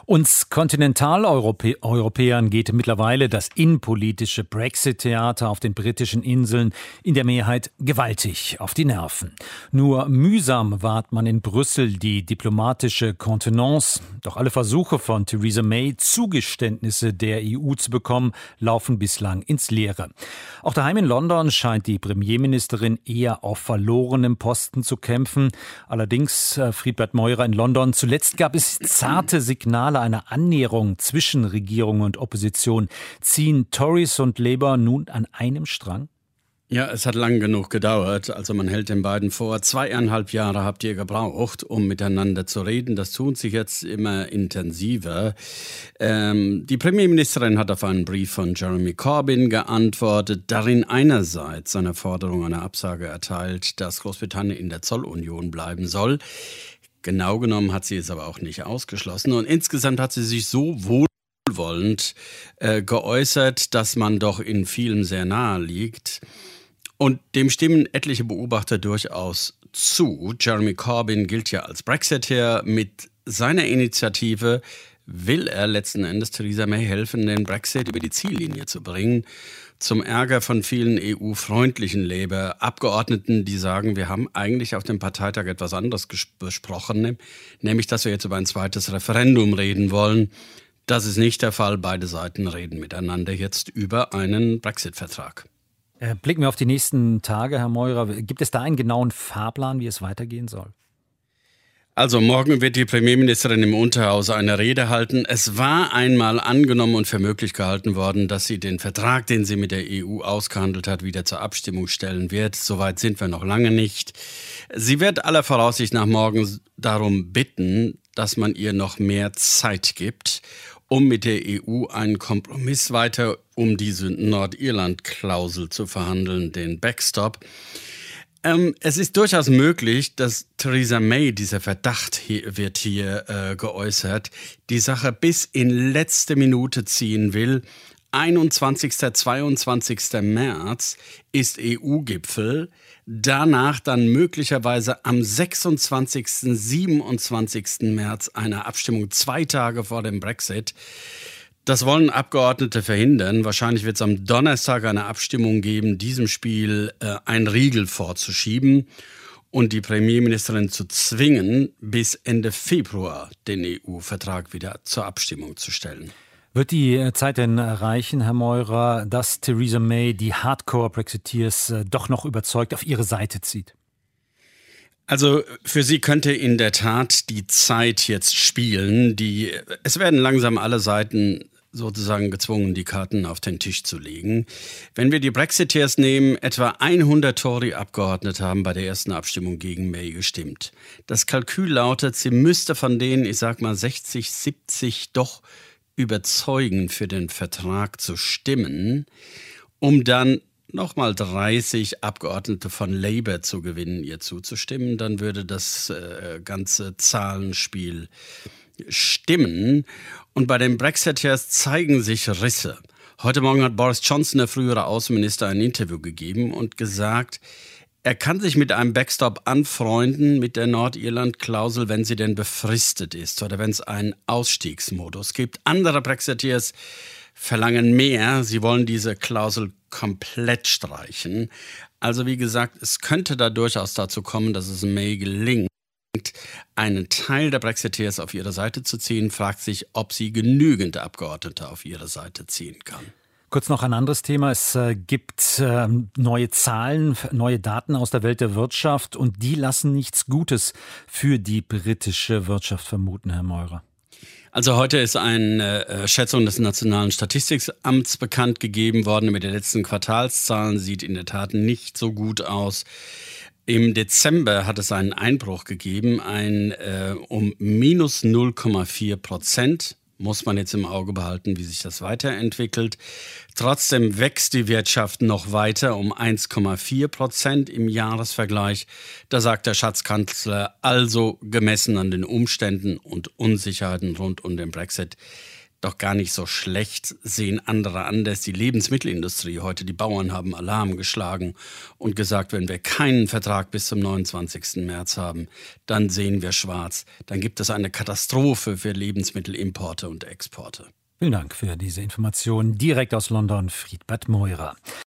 Uns Kontinentaleuropäern geht mittlerweile das innenpolitische Brexit-Theater auf den britischen Inseln in der Mehrheit gewaltig auf die Nerven. Nur mühsam wahrt man in Brüssel die diplomatische Kontenance. Doch alle Versuche von Theresa May, Zugeständnisse der EU zu bekommen, laufen bislang ins Leere. Auch daheim in London scheint die Premierministerin eher auf verlorenem Posten zu kämpfen. Allerdings, Friedbert Meurer in London, zuletzt gab es zarte Signale einer Annäherung zwischen Regierung und Opposition. Ziehen Tories und Labour nun an einem Strang? Ja, es hat lang genug gedauert. Also man hält den beiden vor, 2,5 Jahre habt ihr gebraucht, um miteinander zu reden. Das tun sie jetzt immer intensiver. Die Premierministerin hat auf einen Brief von Jeremy Corbyn geantwortet, darin einerseits seine Forderung einer Absage erteilt, dass Großbritannien in der Zollunion bleiben soll. Genau genommen hat sie es aber auch nicht ausgeschlossen. Und insgesamt hat sie sich so wohlwollend geäußert, dass man doch in vielem sehr nahe liegt. Und dem stimmen etliche Beobachter durchaus zu. Jeremy Corbyn gilt ja als Brexiteer. Mit seiner Initiative will er letzten Endes Theresa May helfen, den Brexit über die Ziellinie zu bringen. Zum Ärger von vielen EU-freundlichen Labour-Abgeordneten, die sagen, wir haben eigentlich auf dem Parteitag etwas anderes besprochen, nämlich, dass wir jetzt über ein zweites Referendum reden wollen. Das ist nicht der Fall. Beide Seiten reden miteinander jetzt über einen Brexit-Vertrag. Blicken wir auf die nächsten Tage, Herr Meurer. Gibt es da einen genauen Fahrplan, wie es weitergehen soll? Also morgen wird die Premierministerin im Unterhaus eine Rede halten. Es war einmal angenommen und für möglich gehalten worden, dass sie den Vertrag, den sie mit der EU ausgehandelt hat, wieder zur Abstimmung stellen wird. Soweit sind wir noch lange nicht. Sie wird aller Voraussicht nach morgen darum bitten, dass man ihr noch mehr Zeit gibt, um mit der EU einen Kompromiss weiter um diese Nordirland-Klausel zu verhandeln, den Backstop. Es ist durchaus möglich, dass Theresa May, dieser Verdacht wird hier geäußert, die Sache bis in letzte Minute ziehen will. 21. 22. März ist EU-Gipfel, danach dann möglicherweise am 26. 27. März eine Abstimmung 2 Tage vor dem Brexit. Das wollen Abgeordnete verhindern. Wahrscheinlich wird es am Donnerstag eine Abstimmung geben, diesem Spiel einen Riegel vorzuschieben und die Premierministerin zu zwingen, bis Ende Februar den EU-Vertrag wieder zur Abstimmung zu stellen. Wird die Zeit denn reichen, Herr Meurer, dass Theresa May die Hardcore-Brexiteers doch noch überzeugt auf ihre Seite zieht? Also für sie könnte in der Tat die Zeit jetzt spielen. Es werden langsam alle Seiten sozusagen gezwungen, die Karten auf den Tisch zu legen. Wenn wir die Brexiteers nehmen, etwa 100 Tory-Abgeordnete haben bei der ersten Abstimmung gegen May gestimmt. Das Kalkül lautet, sie müsste von denen, 60, 70 doch überzeugen, für den Vertrag zu stimmen, um dann nochmal 30 Abgeordnete von Labour zu gewinnen, ihr zuzustimmen. Dann würde das ganze Zahlenspiel stimmen. Und bei den Brexiteers zeigen sich Risse. Heute Morgen hat Boris Johnson, der frühere Außenminister, ein Interview gegeben und gesagt, er kann sich mit einem Backstop anfreunden, mit der Nordirland-Klausel, wenn sie denn befristet ist oder wenn es einen Ausstiegsmodus gibt. Andere Brexiteers verlangen mehr. Sie wollen diese Klausel komplett streichen. Also wie gesagt, es könnte da durchaus dazu kommen, dass es May gelingt, einen Teil der Brexiteers auf ihre Seite zu ziehen, fragt sich, ob sie genügend Abgeordnete auf ihre Seite ziehen kann. Kurz noch ein anderes Thema. Es gibt neue Zahlen, neue Daten aus der Welt der Wirtschaft und die lassen nichts Gutes für die britische Wirtschaft vermuten, Herr Meurer. Also heute ist eine Schätzung des Nationalen Statistikamts bekannt gegeben worden. Mit den letzten Quartalszahlen sieht in der Tat nicht so gut aus. Im Dezember hat es einen Einbruch gegeben, um minus 0,4%. Muss man jetzt im Auge behalten, wie sich das weiterentwickelt. Trotzdem wächst die Wirtschaft noch weiter um 1,4% im Jahresvergleich. Da sagt der Schatzkanzler, also gemessen an den Umständen und Unsicherheiten rund um den Brexit, doch gar nicht so schlecht, sehen andere anders. Die Lebensmittelindustrie heute, die Bauern haben Alarm geschlagen und gesagt, wenn wir keinen Vertrag bis zum 29. März haben, dann sehen wir schwarz. Dann gibt es eine Katastrophe für Lebensmittelimporte und Exporte. Vielen Dank für diese Information. Direkt aus London, Friedbert Meurer.